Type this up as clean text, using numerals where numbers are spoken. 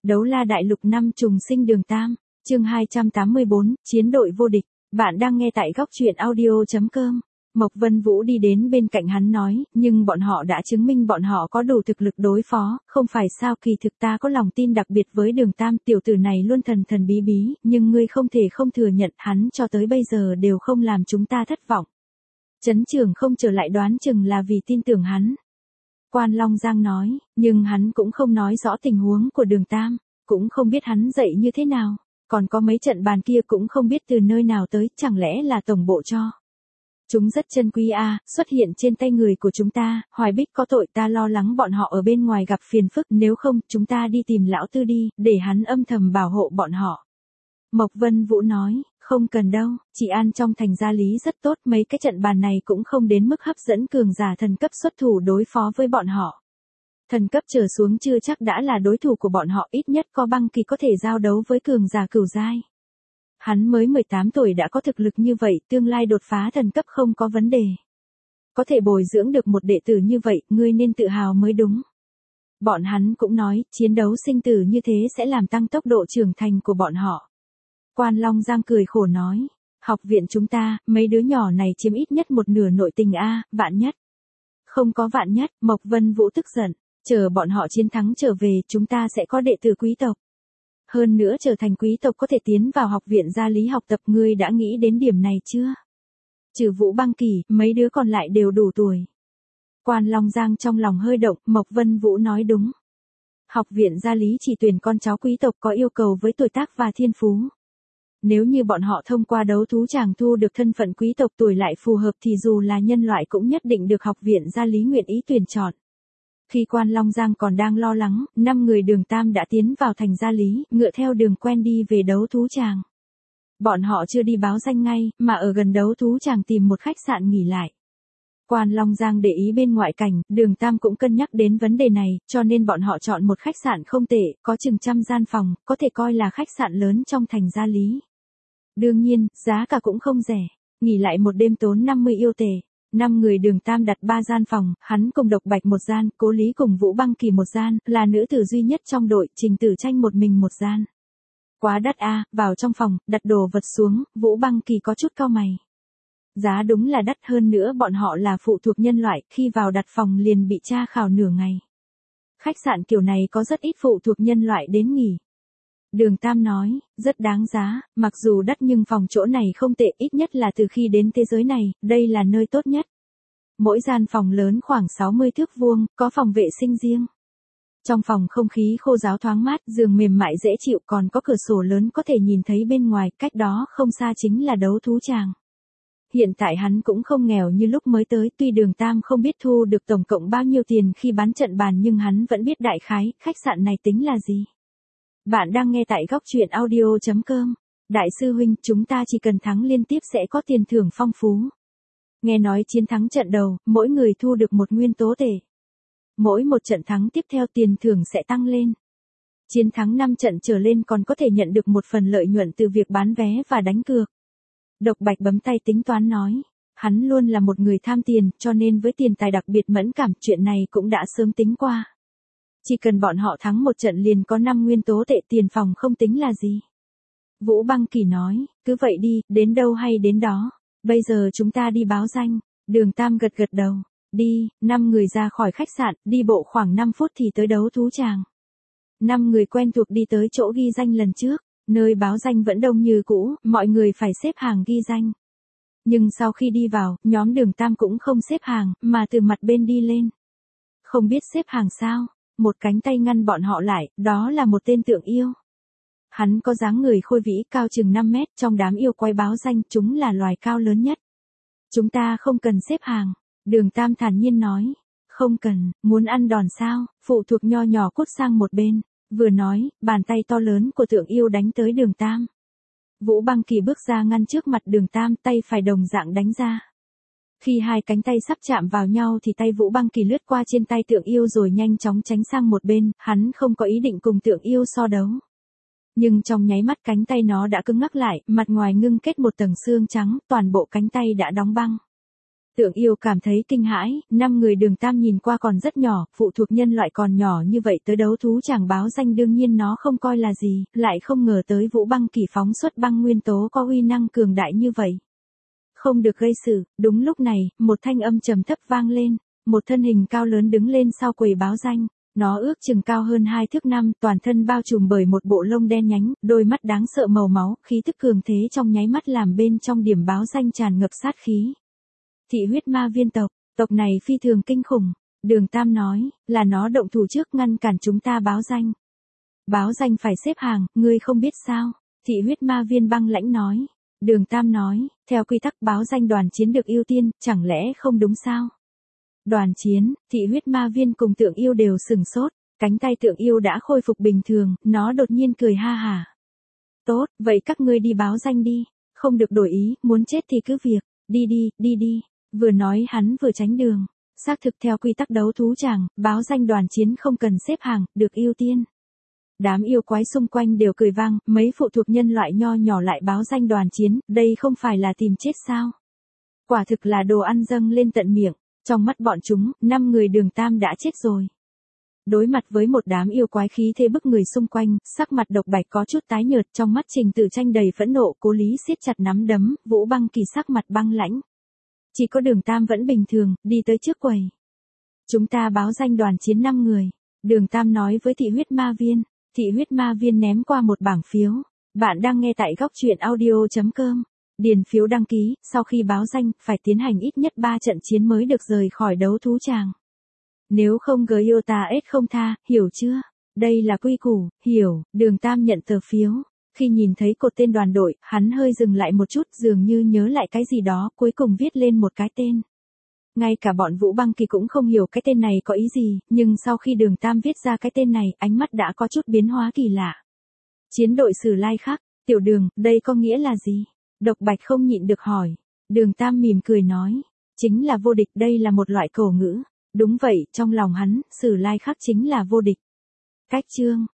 Đấu la đại lục năm trùng sinh đường Tam, chương 284, chiến đội vô địch. Bạn đang nghe tại góc truyện audio.com. Mộc Vân Vũ đi đến bên cạnh hắn nói, nhưng bọn họ đã chứng minh bọn họ có đủ thực lực đối phó, không phải sao? Kỳ thực ta có lòng tin đặc biệt với đường Tam, tiểu tử này luôn thần thần bí bí, nhưng ngươi không thể không thừa nhận hắn cho tới bây giờ đều không làm chúng ta thất vọng. Trấn Trường không trở lại đoán chừng là vì tin tưởng hắn. Quan Long Giang nói, nhưng hắn cũng không nói rõ tình huống của đường Tam, cũng không biết hắn dạy như thế nào, còn có mấy trận bàn kia cũng không biết từ nơi nào tới, chẳng lẽ là tổng bộ cho. Chúng rất chân quý a, xuất hiện trên tay người của chúng ta, Hoài Bích có tội, ta lo lắng bọn họ ở bên ngoài gặp phiền phức, nếu không, chúng ta đi tìm lão tư đi, để hắn âm thầm bảo hộ bọn họ. Mộc Vân Vũ nói, không cần đâu, chị An trong thành gia lý rất tốt, mấy cái trận bàn này cũng không đến mức hấp dẫn cường giả thần cấp xuất thủ đối phó với bọn họ. Thần cấp trở xuống chưa chắc đã là đối thủ của bọn họ, ít nhất có băng kỳ có thể giao đấu với cường giả cửu giai. Hắn mới 18 tuổi đã có thực lực như vậy, tương lai đột phá thần cấp không có vấn đề. Có thể bồi dưỡng được một đệ tử như vậy, ngươi nên tự hào mới đúng. Bọn hắn cũng nói, chiến đấu sinh tử như thế sẽ làm tăng tốc độ trưởng thành của bọn họ. Quan Long Giang cười khổ nói, học viện chúng ta, mấy đứa nhỏ này chiếm ít nhất một nửa nội tình a, vạn nhất. Không có vạn nhất, Mộc Vân Vũ tức giận, chờ bọn họ chiến thắng trở về, chúng ta sẽ có đệ tử quý tộc. Hơn nữa trở thành quý tộc có thể tiến vào học viện gia lý học tập, ngươi đã nghĩ đến điểm này chưa? Trừ Vũ Băng Kỳ, mấy đứa còn lại đều đủ tuổi. Quan Long Giang trong lòng hơi động, Mộc Vân Vũ nói đúng. Học viện gia lý chỉ tuyển con cháu quý tộc có yêu cầu với tuổi tác và thiên phú. Nếu như bọn họ thông qua đấu thú chàng thu được thân phận quý tộc tuổi lại phù hợp thì dù là nhân loại cũng nhất định được học viện gia lý nguyện ý tuyển chọn. Khi Quan Long Giang còn đang lo lắng, 5 người đường Tam đã tiến vào thành gia lý, ngựa theo đường quen đi về đấu thú chàng. Bọn họ chưa đi báo danh ngay, mà ở gần đấu thú chàng tìm một khách sạn nghỉ lại. Quan Long Giang để ý bên ngoại cảnh, đường Tam cũng cân nhắc đến vấn đề này, cho nên bọn họ chọn một khách sạn không tệ, có chừng 100 gian phòng, có thể coi là khách sạn lớn trong thành gia lý. Đương nhiên, giá cả cũng không rẻ, nghỉ lại một đêm tốn 50 yêu tệ. 5 người đường Tam đặt 3 gian phòng, hắn cùng Độc Bạch một gian, Cố Lý cùng Vũ Băng Kỳ một gian, là nữ tử duy nhất trong đội, Trình Tử Tranh một mình một gian. Quá đắt a, vào trong phòng, đặt đồ vật xuống, Vũ Băng Kỳ có chút cau mày. Giá đúng là đắt, hơn nữa bọn họ là phụ thuộc nhân loại, khi vào đặt phòng liền bị tra khảo nửa ngày. Khách sạn kiểu này có rất ít phụ thuộc nhân loại đến nghỉ. Đường Tam nói, rất đáng giá, mặc dù đắt nhưng phòng chỗ này không tệ, ít nhất là từ khi đến thế giới này, đây là nơi tốt nhất. Mỗi gian phòng lớn khoảng 60 thước vuông, có phòng vệ sinh riêng. Trong phòng không khí khô ráo thoáng mát, giường mềm mại dễ chịu, còn có cửa sổ lớn có thể nhìn thấy bên ngoài, cách đó không xa chính là đấu thú chàng. Hiện tại hắn cũng không nghèo như lúc mới tới, tuy đường Tam không biết thu được tổng cộng bao nhiêu tiền khi bán trận bàn nhưng hắn vẫn biết đại khái, khách sạn này tính là gì. Bạn đang nghe tại góc truyện audio.com. Đại sư huynh, chúng ta chỉ cần thắng liên tiếp sẽ có tiền thưởng phong phú. Nghe nói chiến thắng trận đầu, mỗi người thu được một nguyên tố tệ. Mỗi một trận thắng tiếp theo tiền thưởng sẽ tăng lên. Chiến thắng 5 trận trở lên còn có thể nhận được một phần lợi nhuận từ việc bán vé và đánh cược. Độc Bạch bấm tay tính toán nói. Hắn luôn là một người tham tiền, cho nên với tiền tài đặc biệt mẫn cảm, chuyện này cũng đã sớm tính qua. Chỉ cần bọn họ thắng một trận liền có 5 nguyên tố tệ, tiền phòng không tính là gì. Vũ Băng Kỳ nói, cứ vậy đi, đến đâu hay đến đó. Bây giờ chúng ta đi báo danh. Đường Tam gật gật đầu. Đi, 5 người ra khỏi khách sạn, đi bộ khoảng 5 phút thì tới đấu thú chàng. 5 người quen thuộc đi tới chỗ ghi danh lần trước, nơi báo danh vẫn đông như cũ, mọi người phải xếp hàng ghi danh. Nhưng sau khi đi vào, nhóm đường Tam cũng không xếp hàng, mà từ mặt bên đi lên. Không biết xếp hàng sao? Một cánh tay ngăn bọn họ lại, đó là một tên tượng yêu. Hắn có dáng người khôi vĩ, cao chừng 5 mét, trong đám yêu quái báo danh, chúng là loài cao lớn nhất. Chúng ta không cần xếp hàng, đường Tam thản nhiên nói. Không cần, muốn ăn đòn sao, phụ thuộc nho nhỏ cút sang một bên. Vừa nói, bàn tay to lớn của tượng yêu đánh tới đường Tam. Vũ Băng Kỳ bước ra ngăn trước mặt đường Tam, tay phải đồng dạng đánh ra. Khi hai cánh tay sắp chạm vào nhau thì tay Vũ Băng Kỳ lướt qua trên tay tượng yêu rồi nhanh chóng tránh sang một bên, hắn không có ý định cùng tượng yêu so đấu. Nhưng trong nháy mắt cánh tay nó đã cứng ngắc lại, mặt ngoài ngưng kết một tầng xương trắng, toàn bộ cánh tay đã đóng băng. Tượng Yêu cảm thấy kinh hãi, 5 người Đường Tam nhìn qua còn rất nhỏ, phụ thuộc nhân loại còn nhỏ như vậy tới đấu thú chàng báo danh đương nhiên nó không coi là gì, lại không ngờ tới Vũ Băng Kỳ phóng xuất băng nguyên tố có uy năng cường đại như vậy. Không được gây sự, đúng lúc này, một thanh âm trầm thấp vang lên, một thân hình cao lớn đứng lên sau quầy báo danh. Nó ước chừng cao hơn 2 thước 5, toàn thân bao trùm bởi một bộ lông đen nhánh, đôi mắt đáng sợ màu máu, khí tức cường thế trong nháy mắt làm bên trong điểm báo danh tràn ngập sát khí. Thị huyết ma viên tộc, tộc này phi thường kinh khủng. Đường Tam nói, là nó động thủ trước ngăn cản chúng ta báo danh. Báo danh phải xếp hàng, ngươi không biết sao? Thị huyết ma viên băng lãnh nói. Đường Tam nói, theo quy tắc báo danh đoàn chiến được ưu tiên, chẳng lẽ không đúng sao? Đoàn chiến, thị huyết ma viên cùng Tượng Yêu đều sừng sốt, cánh tay Tượng Yêu đã khôi phục bình thường, nó đột nhiên cười ha hả. Tốt, vậy các ngươi đi báo danh đi, không được đổi ý, muốn chết thì cứ việc, đi đi. Vừa nói hắn vừa tránh đường. Xác thực theo quy tắc đấu thú chàng, báo danh đoàn chiến không cần xếp hàng, được ưu tiên. Đám yêu quái xung quanh đều cười vang, mấy phụ thuộc nhân loại nho nhỏ lại báo danh đoàn chiến, đây không phải là tìm chết sao? Quả thực là đồ ăn dâng lên tận miệng, trong mắt bọn chúng, 5 người Đường Tam đã chết rồi. Đối mặt với một đám yêu quái khí thế bức người xung quanh, sắc mặt Độc Bạch có chút tái nhợt, trong mắt Trình Tử Tranh đầy phẫn nộ, Cố Lý siết chặt nắm đấm, Vũ Băng Kỳ sắc mặt băng lãnh. Chỉ có Đường Tam vẫn bình thường, đi tới trước quầy. Chúng ta báo danh đoàn chiến 5 người. Đường Tam nói với thị huyết ma viên. Thị huyết ma viên ném qua một bảng phiếu. Bạn đang nghe tại góc truyện audio.com. Điền phiếu đăng ký, sau khi báo danh, phải tiến hành ít nhất 3 trận chiến mới được rời khỏi đấu thú tràng. Nếu không Giota không tha, hiểu chưa? Đây là quy củ, hiểu. Đường Tam nhận tờ phiếu. Khi nhìn thấy cột tên đoàn đội, hắn hơi dừng lại một chút, dường như nhớ lại cái gì đó, cuối cùng viết lên một cái tên. Ngay cả bọn Vũ Băng Kỳ cũng không hiểu cái tên này có ý gì, nhưng sau khi Đường Tam viết ra cái tên này, ánh mắt đã có chút biến hóa kỳ lạ. Chiến đội Sử Lai Khắc, Tiểu Đường, đây có nghĩa là gì? Độc Bạch không nhịn được hỏi. Đường Tam mỉm cười nói, chính là vô địch, đây là một loại cổ ngữ. Đúng vậy, trong lòng hắn, Sử Lai Khắc chính là vô địch. Cách chương